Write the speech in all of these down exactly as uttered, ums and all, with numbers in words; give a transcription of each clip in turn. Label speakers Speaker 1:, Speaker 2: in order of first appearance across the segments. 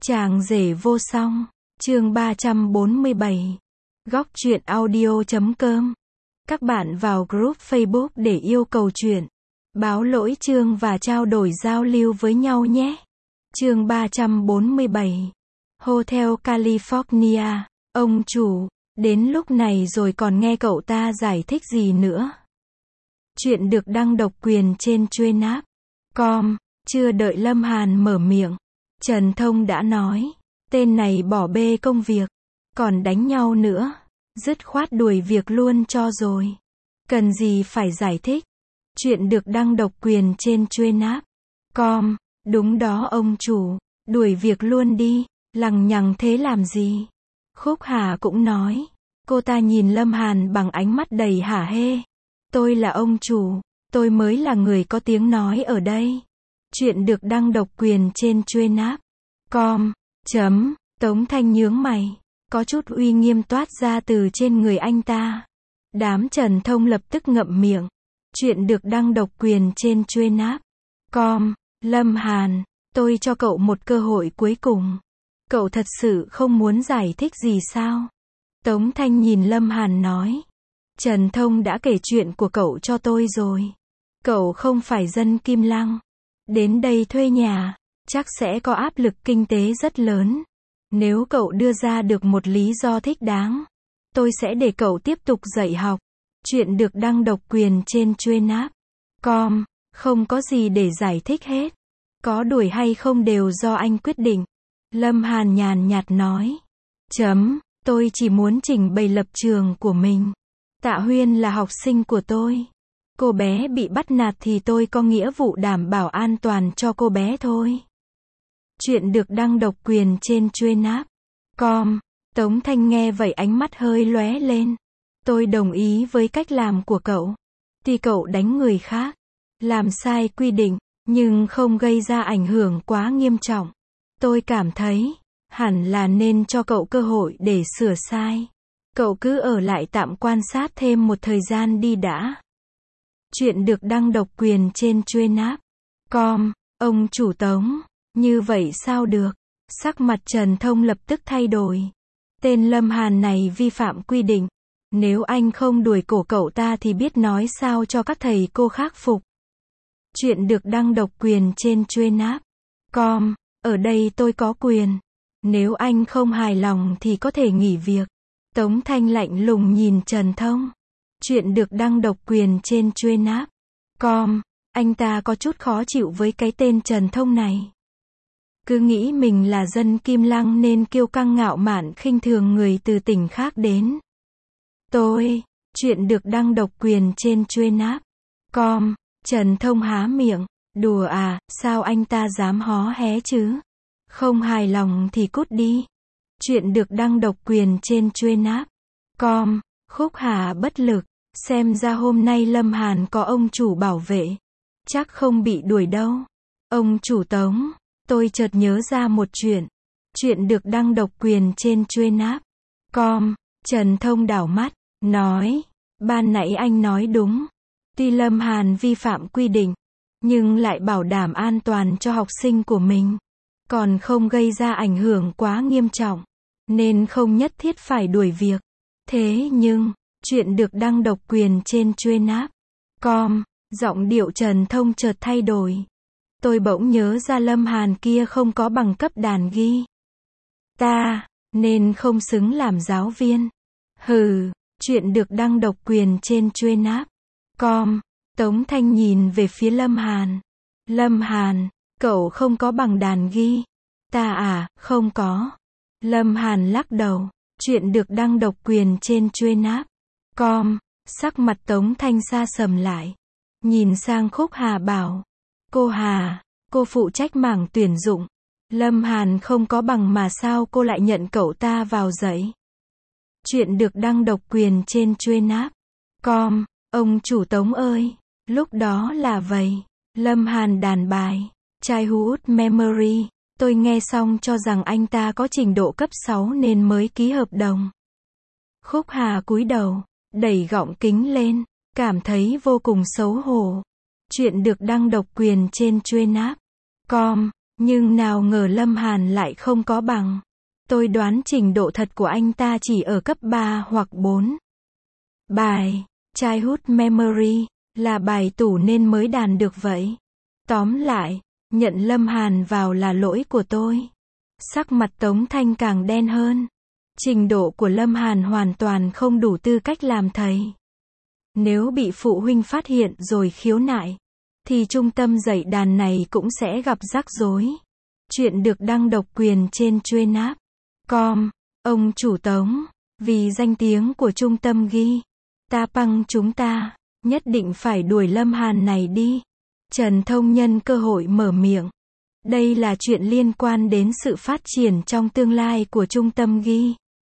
Speaker 1: Chàng rể vô song, chương ba trăm bốn mươi bảy. Góc truyện audio chấm com. Các bạn vào group Facebook để yêu cầu truyện, báo lỗi chương và trao đổi giao lưu với nhau nhé. Chương ba trăm bốn mươi bảy. Hotel California, ông chủ, đến lúc này rồi còn nghe cậu ta giải thích gì nữa. Chuyện được đăng độc quyền trên Truyện App chấm com, chưa đợi Lâm Hàn mở miệng, Trần Thông đã nói, tên này bỏ bê công việc, còn đánh nhau nữa, dứt khoát đuổi việc luôn cho rồi. Cần gì phải giải thích. Chuyện được đăng độc quyền trên Truyện App chấm com, đúng đó ông chủ, đuổi việc luôn đi, lằng nhằng thế làm gì. Khúc Hà cũng nói, cô ta nhìn Lâm Hàn bằng ánh mắt đầy hả hê. Tôi là ông chủ, tôi mới là người có tiếng nói ở đây. Chuyện được đăng độc quyền trên Truyện App chấm com, chấm, Tống Thanh nhướng mày, có chút uy nghiêm toát ra từ trên người anh ta. Đám Trần Thông lập tức ngậm miệng. Chuyện được đăng độc quyền trên Truyện App chấm com, Lâm Hàn, tôi cho cậu một cơ hội cuối cùng. Cậu thật sự không muốn giải thích gì sao? Tống Thanh nhìn Lâm Hàn nói, Trần Thông đã kể chuyện của cậu cho tôi rồi. Cậu không phải dân Kim Lăng, đến đây thuê nhà, chắc sẽ có áp lực kinh tế rất lớn. Nếu cậu đưa ra được một lý do thích đáng, tôi sẽ để cậu tiếp tục dạy học. Chuyện được đăng độc quyền trên Truyện App chấm com, không có gì để giải thích hết. Có đuổi hay không đều do anh quyết định. Lâm Hàn nhàn nhạt nói, chấm, tôi chỉ muốn trình bày lập trường của mình. Tạ Huyên là học sinh của tôi. Cô bé bị bắt nạt thì tôi có nghĩa vụ đảm bảo an toàn cho cô bé thôi. Chuyện được đăng độc quyền trên Truyện App chấm com, Tống Thanh nghe vậy ánh mắt hơi lóe lên. Tôi đồng ý với cách làm của cậu. Tuy cậu đánh người khác, làm sai quy định, nhưng không gây ra ảnh hưởng quá nghiêm trọng. Tôi cảm thấy, hẳn là nên cho cậu cơ hội để sửa sai. Cậu cứ ở lại tạm quan sát thêm một thời gian đi đã. Chuyện được đăng độc quyền trên Truyện App chấm com, ông chủ Tống, như vậy sao được? Sắc mặt Trần Thông lập tức thay đổi. Tên Lâm Hàn này vi phạm quy định. Nếu anh không đuổi cổ cậu ta thì biết nói sao cho các thầy cô khắc phục. Chuyện được đăng độc quyền trên Truyện App chấm com, ở đây tôi có quyền. Nếu anh không hài lòng thì có thể nghỉ việc. Tống Thanh lạnh lùng nhìn Trần Thông. Chuyện được đăng độc quyền trên Truyện App chấm com, anh ta có chút khó chịu với cái tên Trần Thông này. Cứ nghĩ mình là dân Kim Lăng nên kiêu căng ngạo mạn khinh thường người từ tỉnh khác đến. Tôi, chuyện được đăng độc quyền trên Truyện App chấm com, Trần Thông há miệng, đùa à, sao anh ta dám hó hé chứ? Không hài lòng thì cút đi. Chuyện được đăng độc quyền trên Truyện App chấm com, Khúc Hà bất lực, xem ra hôm nay Lâm Hàn có ông chủ bảo vệ, chắc không bị đuổi đâu. Ông chủ Tống, tôi chợt nhớ ra một chuyện. Chuyện được đăng độc quyền trên Truyện App chấm com, Trần Thông đảo mắt, nói, ban nãy anh nói đúng. Tuy Lâm Hàn vi phạm quy định, nhưng lại bảo đảm an toàn cho học sinh của mình, còn không gây ra ảnh hưởng quá nghiêm trọng, nên không nhất thiết phải đuổi việc. Thế nhưng, chuyện được đăng độc quyền trên Truyện App chấm com, giọng điệu Trần Thông chợt thay đổi. Tôi bỗng nhớ ra Lâm Hàn kia không có bằng cấp đàn ghi ta, nên không xứng làm giáo viên. Hừ, chuyện được đăng độc quyền trên Truyện App chấm com, Tống Thanh nhìn về phía Lâm Hàn. Lâm Hàn, cậu không có bằng đàn ghi ta à? Không có. Lâm Hàn lắc đầu. Chuyện được đăng độc quyền trên Truyện App chấm com, sắc mặt Tống Thanh sa sầm lại. Nhìn sang Khúc Hà bảo, cô Hà, cô phụ trách mảng tuyển dụng. Lâm Hàn không có bằng mà sao cô lại nhận cậu ta vào dạy? Chuyện được đăng độc quyền trên Truyện App chấm com, ông chủ Tống ơi, lúc đó là vậy. Lâm Hàn đàn bài, Childhood Memory, tôi nghe xong cho rằng anh ta có trình độ cấp sáu nên mới ký hợp đồng. Khúc Hà cúi đầu, đẩy gọng kính lên, cảm thấy vô cùng xấu hổ. Chuyện được đăng độc quyền trên Truyện App chấm com, Nhưng nào ngờ Lâm Hàn lại không có bằng. Tôi đoán trình độ thật của anh ta chỉ ở cấp ba hoặc bốn. Bài Childhood Memory là bài tủ nên mới đàn được vậy. Tóm lại, nhận Lâm Hàn vào là lỗi của tôi. Sắc mặt Tống Thanh càng đen hơn. Trình độ của Lâm Hàn hoàn toàn không đủ tư cách làm thầy. Nếu bị phụ huynh phát hiện rồi khiếu nại, thì trung tâm dạy đàn này cũng sẽ gặp rắc rối. Chuyện được đăng độc quyền trên Chuyên com. Ông chủ Tống, vì danh tiếng của trung tâm ghi, ta băng chúng ta, nhất định phải đuổi Lâm Hàn này đi. Trần Thông nhân cơ hội mở miệng. Đây là chuyện liên quan đến sự phát triển trong tương lai của trung tâm ghi.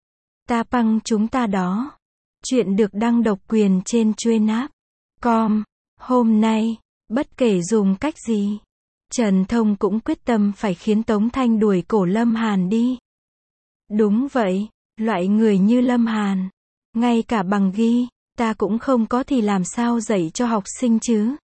Speaker 1: Ta băng chúng ta đó. Chuyện được đăng độc quyền trên Chuyên com. Hôm nay, bất kể dùng cách gì, Trần Thông cũng quyết tâm phải khiến Tống Thanh đuổi cổ Lâm Hàn đi. Đúng vậy, loại người như Lâm Hàn, ngay cả bằng ghi, ta cũng không có thì làm sao dạy cho học sinh chứ.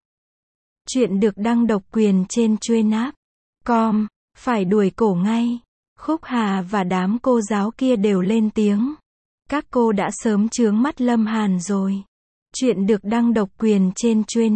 Speaker 1: Chuyện được đăng độc quyền trên Chuyên com, phải đuổi cổ ngay. Khúc Hà và đám cô giáo kia đều lên tiếng. Các cô đã sớm chướng mắt Lâm Hàn rồi. Chuyện được đăng độc quyền trên Chuyên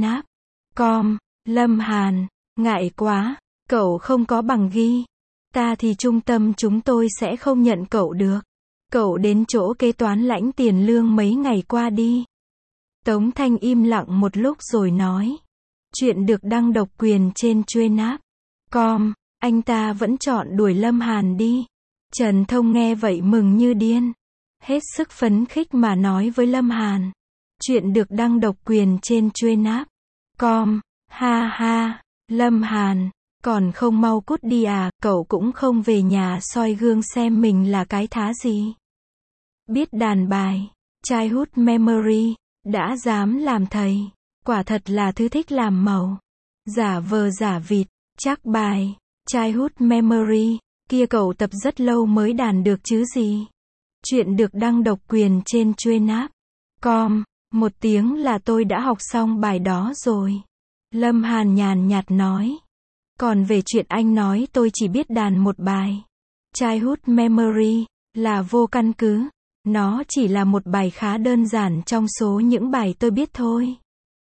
Speaker 1: com. Lâm Hàn, ngại quá, cậu không có bằng ghi. Ta thì trung tâm chúng tôi sẽ không nhận cậu được. Cậu đến chỗ kế toán lãnh tiền lương mấy ngày qua đi. Tống Thanh im lặng một lúc rồi nói. Chuyện được đăng độc quyền trên Chuyên com. Anh ta vẫn chọn đuổi Lâm Hàn đi. Trần Thông nghe vậy mừng như điên. Hết sức phấn khích mà nói với Lâm Hàn. Chuyện được đăng độc quyền trên Chuyên com. Ha ha, Lâm Hàn, còn không mau cút đi à, cậu cũng không về nhà soi gương xem mình là cái thá gì. Biết đàn bài Childhood Memory, đã dám làm thầy, quả thật là thứ thích làm màu. Giả vờ giả vịt, chắc bài Childhood Memory kia cậu tập rất lâu mới đàn được chứ gì. Chuyện được đăng độc quyền trên Chuyên com. Một tiếng là tôi đã học xong bài đó rồi. Lâm Hàn nhàn nhạt nói. Còn về chuyện anh nói tôi chỉ biết đàn một bài Childhood Memory là vô căn cứ. Nó chỉ là một bài khá đơn giản trong số những bài tôi biết thôi.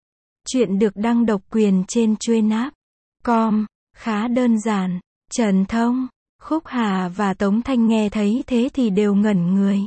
Speaker 1: Chuyện được đăng độc quyền trên Chuyên com. Khá đơn giản. Trần Thông, Khúc Hà và Tống Thanh nghe thấy thế thì đều ngẩn người.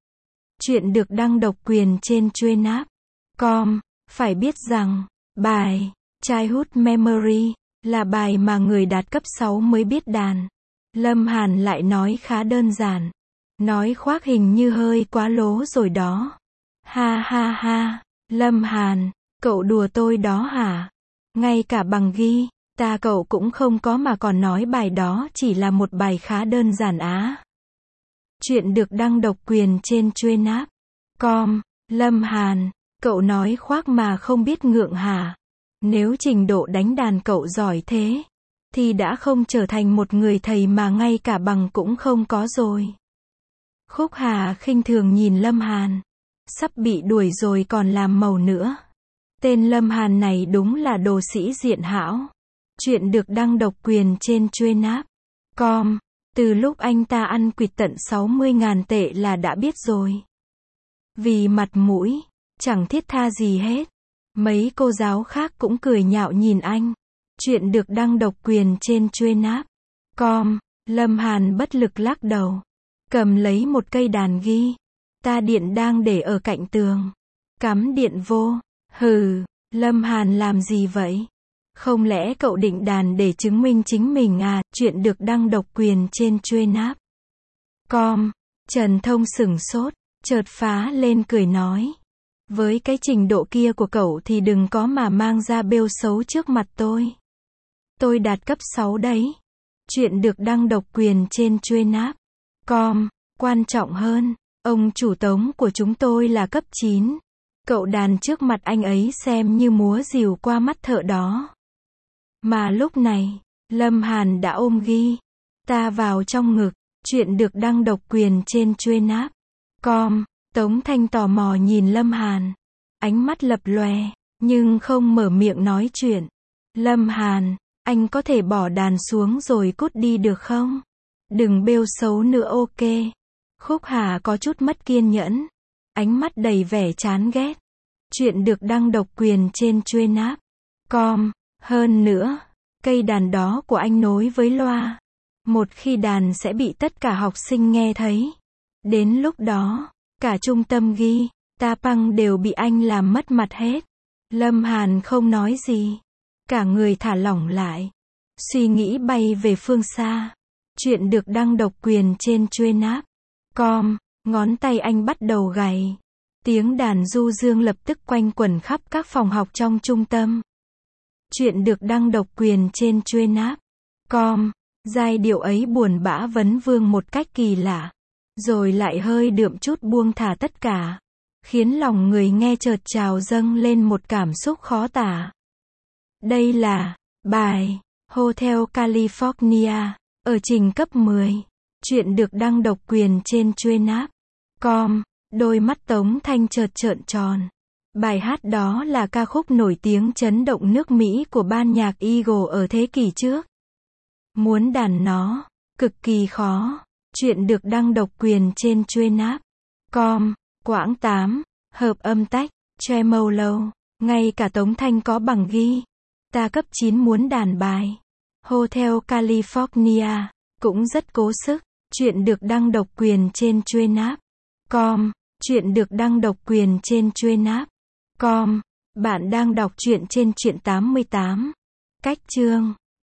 Speaker 1: Chuyện được đăng độc quyền trên Chuyên com. Phải biết rằng, bài Childhood Memory là bài mà người đạt cấp sáu mới biết đàn. Lâm Hàn lại nói khá đơn giản. Nói khoác hình như hơi quá lố rồi đó. Ha ha ha, Lâm Hàn, cậu đùa tôi đó hả? Ngay cả bằng ghi, ta cậu cũng không có mà còn nói bài đó chỉ là một bài khá đơn giản á. Chuyện được đăng độc quyền trên Chuyên com. Lâm Hàn, cậu nói khoác mà không biết ngượng hả? Nếu trình độ đánh đàn cậu giỏi thế, thì đã không trở thành một người thầy mà ngay cả bằng cũng không có rồi. Khúc Hà khinh thường nhìn Lâm Hàn. Sắp bị đuổi rồi còn làm màu nữa. Tên Lâm Hàn này đúng là đồ sĩ diện hão. Chuyện được đăng độc quyền trên Chuyên com. Từ lúc anh ta ăn quỵt tận sáu mươi ngàn tệ là đã biết rồi. Vì mặt mũi, chẳng thiết tha gì hết. Mấy cô giáo khác cũng cười nhạo nhìn anh. Chuyện được đăng độc quyền trên Chuyên com. Lâm Hàn bất lực lắc đầu. Cầm lấy một cây đàn ghi. Ta điện đang để ở cạnh tường. Cắm điện vô. Hừ, Lâm Hàn làm gì vậy? Không lẽ cậu định đàn để chứng minh chính mình à? Chuyện được đăng độc quyền trên Chuyên com. Trần Thông sửng sốt, chợt phá lên cười nói. Với cái trình độ kia của cậu thì đừng có mà mang ra bêu xấu trước mặt tôi. Tôi đạt cấp sáu đấy. Chuyện được đăng độc quyền trên Chuyên com. Quan trọng hơn, ông chủ Tống của chúng tôi là cấp chín. Cậu đàn trước mặt anh ấy xem như múa rìu qua mắt thợ đó. Mà lúc này, Lâm Hàn đã ôm ghi ta vào trong ngực. Chuyện được đăng độc quyền trên Chuyên com. Tống Thanh tò mò nhìn Lâm Hàn. Ánh mắt lập lòe, nhưng không mở miệng nói chuyện. Lâm Hàn, Anh có thể bỏ đàn xuống rồi cút đi được không? Đừng bêu xấu nữa ok. Khúc Hà có chút mất kiên nhẫn. Ánh mắt đầy vẻ chán ghét. Chuyện được đăng độc quyền trên chuyên app. Com. Hơn nữa, cây đàn đó của anh nối với loa. Một khi đàn sẽ bị tất cả học sinh nghe thấy. Đến lúc đó, cả trung tâm ghi, ta păng đều bị anh làm mất mặt hết. Lâm Hàn không nói gì. Cả người thả lỏng lại. Suy nghĩ bay về phương xa. Chuyện được đăng độc quyền trên chuyên app. Com. Ngón tay anh bắt đầu gảy. Tiếng đàn du dương lập tức quanh quẩn khắp các phòng học trong trung tâm. Chuyện được đăng độc quyền trên chuyên app. Com. Giai điệu ấy buồn bã vấn vương một cách kỳ lạ. Rồi lại hơi đượm chút buông thả tất cả. Khiến lòng người nghe chợt trào dâng lên một cảm xúc khó tả. Đây là bài Hotel California ở trình cấp mười. Chuyện được đăng độc quyền trên chuyên app. Com. Đôi mắt Tống Thanh chợt trợn tròn. Bài hát đó là ca khúc nổi tiếng chấn động nước Mỹ của ban nhạc Eagle ở thế kỷ trước. Muốn đàn nó, cực kỳ khó. Chuyện được đăng độc quyền trên chuyên app. Com. Quãng tám. Hợp âm tách. Tremolo. Ngay cả Tống Thanh có bằng ghi. Ta cấp chín muốn đàn bài Hotel California. Cũng rất cố sức. Chuyện được đăng độc quyền trên chuyên app. Com. Chuyện được đăng độc quyền trên chuyên app. Com. Bạn đang đọc truyện trên truyện tám mươi tám. Cách chương.